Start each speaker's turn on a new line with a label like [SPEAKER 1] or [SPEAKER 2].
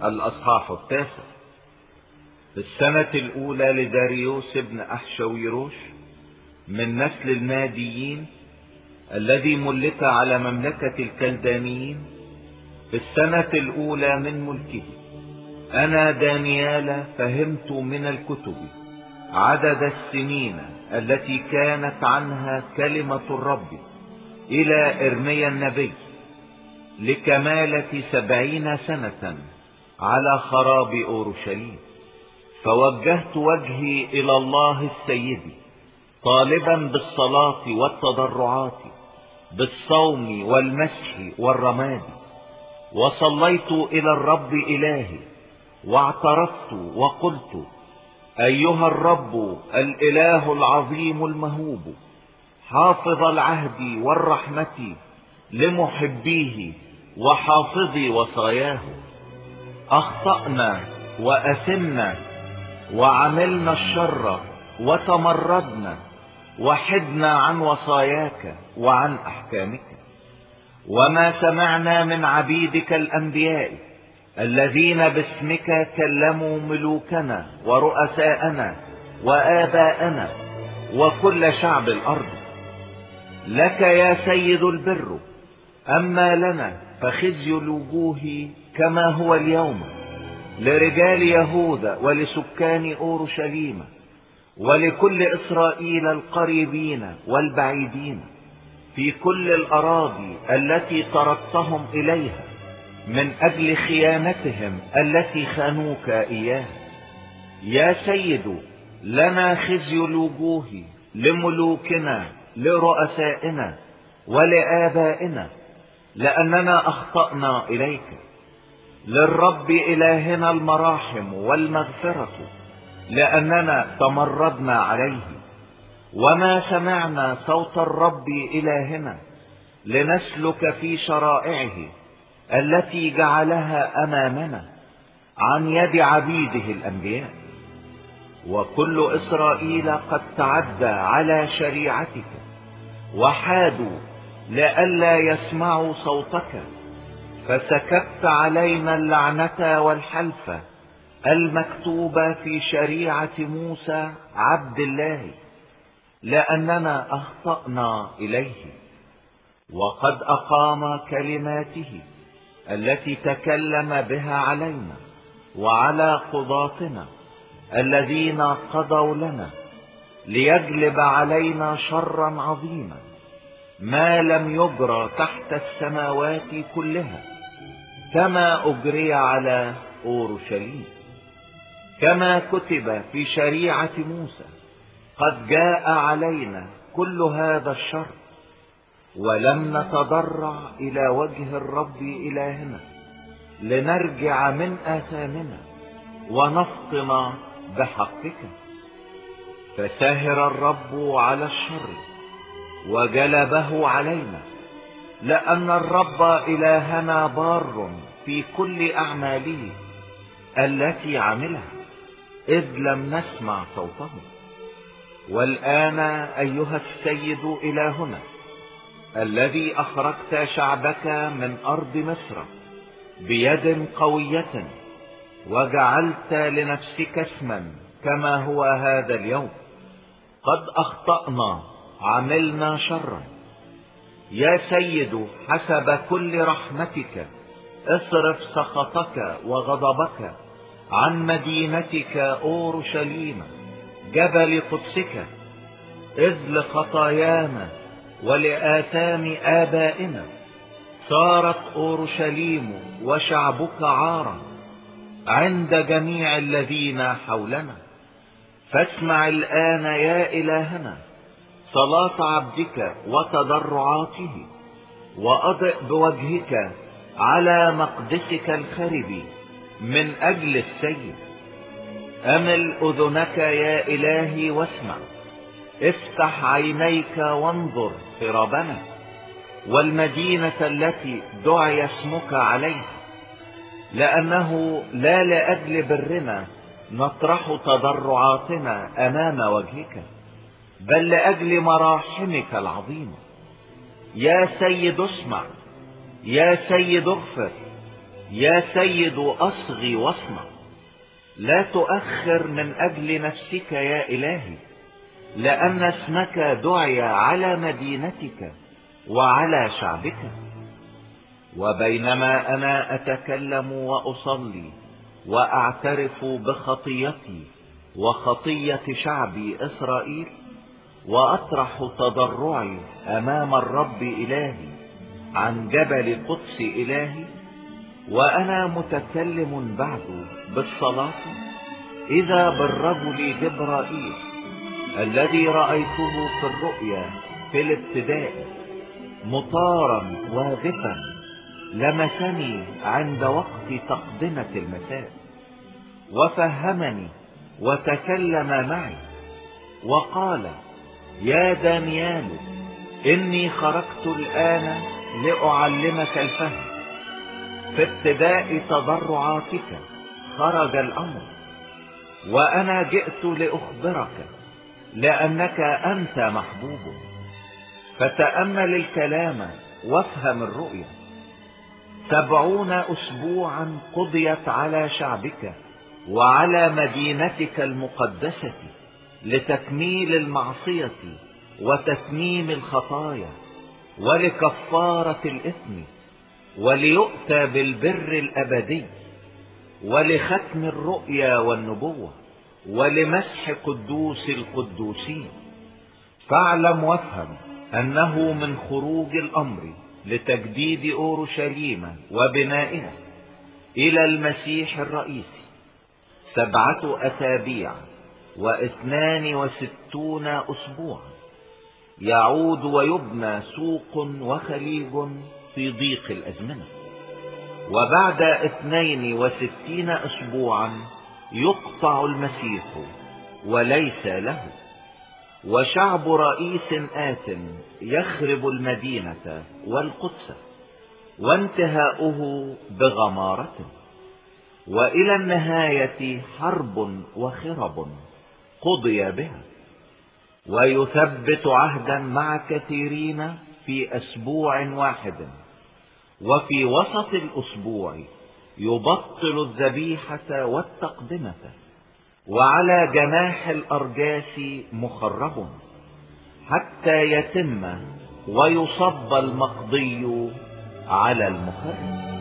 [SPEAKER 1] الأصحاح 9. في السنة الأولى لداريوس ابن أحشويروش من نسل الماديين الذي ملك على مملكة الكلدانيين، في السنة الأولى من ملكه، أنا دانيال فهمت من الكتب عدد السنين التي كانت عنها كلمة الرب إلى إرميا النبي لكمالة 70 سنة على خراب أورشليم. فوجهت وجهي إلى الله السيد طالبا بالصلاة والتضرعات بالصوم والمسح والرماد، وصليت إلى الرب إلهي واعترفت وقلت: أيها الرب الإله العظيم المهوب، حافظ العهد والرحمة لمحبيه وحافظي وصاياه، أخطأنا وأثمنا وعملنا الشر وتمردنا وحدنا عن وصاياك وعن أحكامك، وما سمعنا من عبيدك الأنبياء الذين باسمك كلموا ملوكنا ورؤساءنا وآباءنا وكل شعب الأرض. لك يا سيد البر، أما لنا فخزي الوجوه كما هو اليوم لرجال يهوذا ولسكان أورشليم ولكل إسرائيل القريبين والبعيدين في كل الأراضي التي طردتهم إليها من أجل خيانتهم التي خانوك إياها. يا سيد، لنا خزي الوجوه لملوكنا لرؤسائنا ولآبائنا، لأننا أخطأنا إليك. للرب إلهنا المراحم والمغفرة، لأننا تمردنا عليه، وما سمعنا صوت الرب إلهنا لنسلك في شرائعه التي جعلها أمامنا عن يد عبيده الأنبياء. وكل إسرائيل قد تعدى على شريعتك وحادوا لئلا يسمعوا صوتك، فسكبت علينا اللعنة والحلف المكتوبة في شريعة موسى عبد الله، لأننا أخطأنا إليه. وقد أقام كلماته التي تكلم بها علينا وعلى قضاتنا الذين قضوا لنا، ليجلب علينا شرا عظيما ما لم يجرى تحت السماوات كلها، كما أجري على أورشليم. كما كتب في شريعة موسى: قد جاء علينا كل هذا الشر، ولم نتضرع إلى وجه الرب إلهنا لنرجع من آثامنا ونفطن بحقك. فسهر الرب على الشر وجلبه علينا، لأن الرب إلهنا بار في كل أعماله التي عملها، إذ لم نسمع صوته. والآن أيها السيد إلهنا الذي أخرجت شعبك من أرض مصر بيد قوية، وجعلت لنفسك اسما كما هو هذا اليوم، قد أخطأنا عملنا شرا. يا سيد، حسب كل رحمتك اصرف سخطك وغضبك عن مدينتك أورشليم جبل قدسك، إذ لخطايانا ولآثام آبائنا صارت أورشليم وشعبك عارا عند جميع الذين حولنا. فاسمع الآن يا إلهنا صلاة عبدك وتضرعاته، وأضئ بوجهك على مقدسك الخرب من أجل السيد. أمل أذنك يا إلهي واسمع، افتح عينيك وانظر خرابنا والمدينة التي دعي اسمك عليها، لأنه لا لأجل برنا نطرح تضرعاتنا أمام وجهك، بل لأجل مراحمك العظيمة. يا سيد اسمع، يا سيد اغفر، يا سيد أصغي واصنع، لا تؤخر من أجل نفسك يا إلهي، لأن اسمك دعي على مدينتك وعلى شعبك. وبينما أنا أتكلم وأصلي وأعترف بخطيتي وخطية شعبي إسرائيل، وأطرح تضرعي أمام الرب إلهي عن جبل قدس إلهي، وأنا متكلم بعد بالصلاة، إذا بالرجل جبرائيل الذي رأيته في الرؤيا في الابتداء مطارا واغفا لمسني عند وقت تقدمة المساء، وفهمني وتكلم معي وقال: يا دانيال، إني خرجت الآن لأعلمك الفهم. في ابتداء تضرعاتك خرج الأمر، وأنا جئت لأخبرك لأنك أنت محبوب. فتأمل الكلام وافهم الرؤيا. 70 أسبوعا قضيت على شعبك وعلى مدينتك المقدسة لتكميل المعصية وتتميم الخطايا ولكفارة الإثم وليؤتى بالبر الأبدي ولختم الرؤيا والنبوة ولمسح قدوس القدوسين. فاعلم وافهم أنه من خروج الأمر لتجديد أورشليم وبنائها إلى المسيح الرئيسي 7 أسابيع و62 أسبوعا، يعود ويبنى سوق وخليج في ضيق الأزمنة. وبعد 62 أسبوعا يقطع المسيح وليس له، وشعب رئيس آت يخرب المدينة والقدس، وانتهاؤه بغمارة، وإلى النهاية حرب وخرب قضي بها. ويثبت عهدا مع كثيرين في أسبوع واحد، وفي وسط الأسبوع يبطل الذبيحة والتقدمة، وعلى جناح الأرجاس مخرب، حتى يتم ويصب المقضي على المخرب.